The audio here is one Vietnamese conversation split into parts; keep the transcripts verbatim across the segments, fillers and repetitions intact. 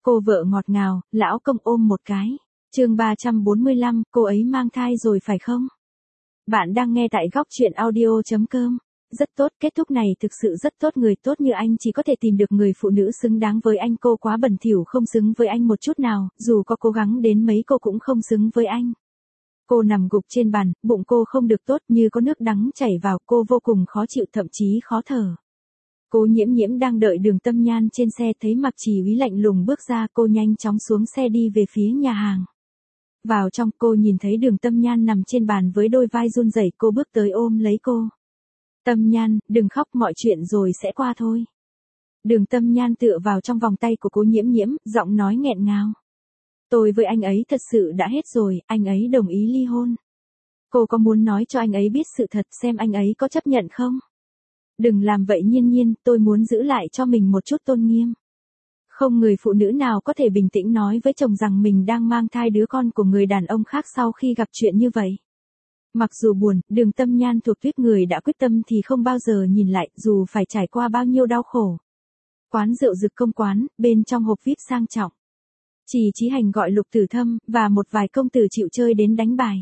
Cô vợ ngọt ngào, lão công ôm một cái. Chương ba trăm bốn mươi lăm, cô ấy mang thai rồi phải không? Bạn đang nghe tại góc truyện audio chấm com. Rất tốt, kết thúc này thực sự rất tốt, người tốt như anh chỉ có thể tìm được người phụ nữ xứng đáng với anh, cô quá bẩn thỉu không xứng với anh một chút nào, dù có cố gắng đến mấy cô cũng không xứng với anh. Cô nằm gục trên bàn, bụng cô không được tốt, như có nước đắng chảy vào, cô vô cùng khó chịu, thậm chí khó thở. Cố Nhiễm Nhiễm đang đợi Đường Tâm Nhan trên xe, thấy Mạc Chỉ Úy lạnh lùng bước ra, cô nhanh chóng xuống xe đi về phía nhà hàng. Vào trong, cô nhìn thấy Đường Tâm Nhan nằm trên bàn với đôi vai run rẩy, cô bước tới ôm lấy cô. Tâm Nhan, đừng khóc, mọi chuyện rồi sẽ qua thôi. Đường Tâm Nhan tựa vào trong vòng tay của Cố Nhiễm Nhiễm, giọng nói nghẹn ngào. Tôi với anh ấy thật sự đã hết rồi, anh ấy đồng ý ly hôn. Cô có muốn nói cho anh ấy biết sự thật xem anh ấy có chấp nhận không? Đừng làm vậy Nhiên Nhiên, tôi muốn giữ lại cho mình một chút tôn nghiêm. Không người phụ nữ nào có thể bình tĩnh nói với chồng rằng mình đang mang thai đứa con của người đàn ông khác sau khi gặp chuyện như vậy. Mặc dù buồn, Đường Tâm Nhan thuộc tuyết người đã quyết tâm thì không bao giờ nhìn lại, dù phải trải qua bao nhiêu đau khổ. Quán rượu Dực Công quán, bên trong hộp vi ai pi sang trọng. Chỉ Chí Hành gọi Lục Tử Thâm, và một vài công tử chịu chơi đến đánh bài.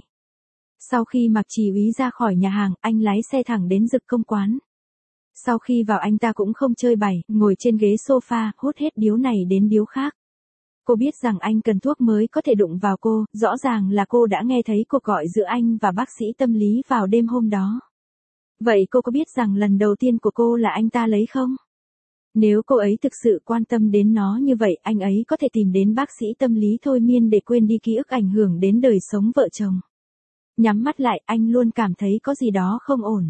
Sau khi Mạc Chỉ Úy ra khỏi nhà hàng, anh lái xe thẳng đến Dực Công quán. Sau khi vào anh ta cũng không chơi bài, ngồi trên ghế sofa, hút hết điếu này đến điếu khác. Cô biết rằng anh cần thuốc mới có thể đụng vào cô, rõ ràng là cô đã nghe thấy cuộc gọi giữa anh và bác sĩ tâm lý vào đêm hôm đó. Vậy cô có biết rằng lần đầu tiên của cô là anh ta lấy không? Nếu cô ấy thực sự quan tâm đến nó như vậy, anh ấy có thể tìm đến bác sĩ tâm lý thôi miên để quên đi ký ức ảnh hưởng đến đời sống vợ chồng. Nhắm mắt lại, anh luôn cảm thấy có gì đó không ổn.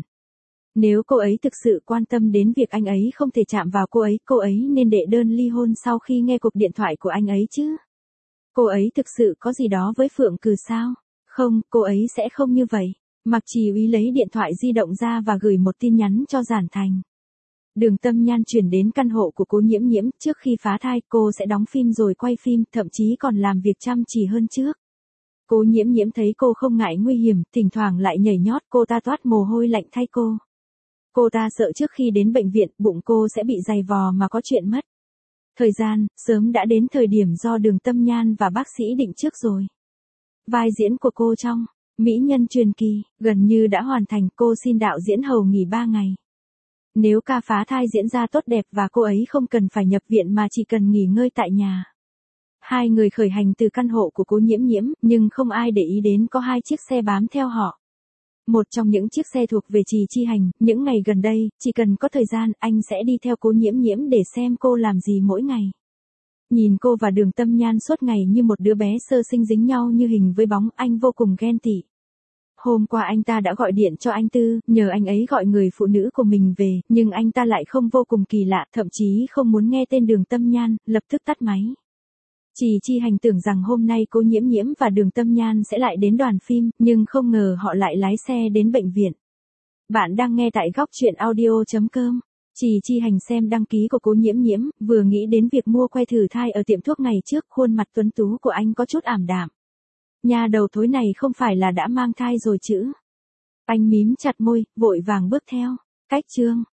Nếu cô ấy thực sự quan tâm đến việc anh ấy không thể chạm vào cô ấy, cô ấy nên đệ đơn ly hôn sau khi nghe cuộc điện thoại của anh ấy chứ. Cô ấy thực sự có gì đó với Phượng Cừ sao? Không, cô ấy sẽ không như vậy. Mạc Chỉ Úy lấy điện thoại di động ra và gửi một tin nhắn cho Giản Thành. Đường Tâm Nhan chuyển đến căn hộ của Cố Nhiễm Nhiễm, trước khi phá thai cô sẽ đóng phim rồi quay phim, thậm chí còn làm việc chăm chỉ hơn trước. Cố Nhiễm Nhiễm thấy cô không ngại nguy hiểm, thỉnh thoảng lại nhảy nhót, cô ta toát mồ hôi lạnh thay cô. Cô ta sợ trước khi đến bệnh viện, bụng cô sẽ bị dày vò mà có chuyện mất. Thời gian, sớm đã đến thời điểm do Đường Tâm Nhan và bác sĩ định trước rồi. Vai diễn của cô trong Mỹ Nhân Truyền Kỳ, gần như đã hoàn thành, cô xin đạo diễn hầu nghỉ ba ngày. Nếu ca phá thai diễn ra tốt đẹp và cô ấy không cần phải nhập viện mà chỉ cần nghỉ ngơi tại nhà. Hai người khởi hành từ căn hộ của Cố Nhiễm Nhiễm, nhưng không ai để ý đến có hai chiếc xe bám theo họ. Một trong những chiếc xe thuộc về Trì Chi Hành, những ngày gần đây, chỉ cần có thời gian, anh sẽ đi theo Cố Nhiễm Nhiễm để xem cô làm gì mỗi ngày. Nhìn cô và Đường Tâm Nhan suốt ngày như một đứa bé sơ sinh dính nhau như hình với bóng, anh vô cùng ghen tị. Hôm qua anh ta đã gọi điện cho anh Tư, nhờ anh ấy gọi người phụ nữ của mình về, nhưng anh ta lại không, vô cùng kỳ lạ, thậm chí không muốn nghe tên Đường Tâm Nhan, lập tức tắt máy. Trì Chi Hành tưởng rằng hôm nay Cố Nhiễm Nhiễm và Đường Tâm Nhan sẽ lại đến đoàn phim, nhưng không ngờ họ lại lái xe đến bệnh viện. Bạn đang nghe tại góc truyện audio chấm com. Trì Chi Hành xem đăng ký của Cố Nhiễm Nhiễm, vừa nghĩ đến việc mua que thử thai ở tiệm thuốc ngày trước, khuôn mặt tuấn tú của anh có chút ảm đạm. Nhà đầu thối này không phải là đã mang thai rồi chứ? Anh mím chặt môi, vội vàng bước theo. Cách chương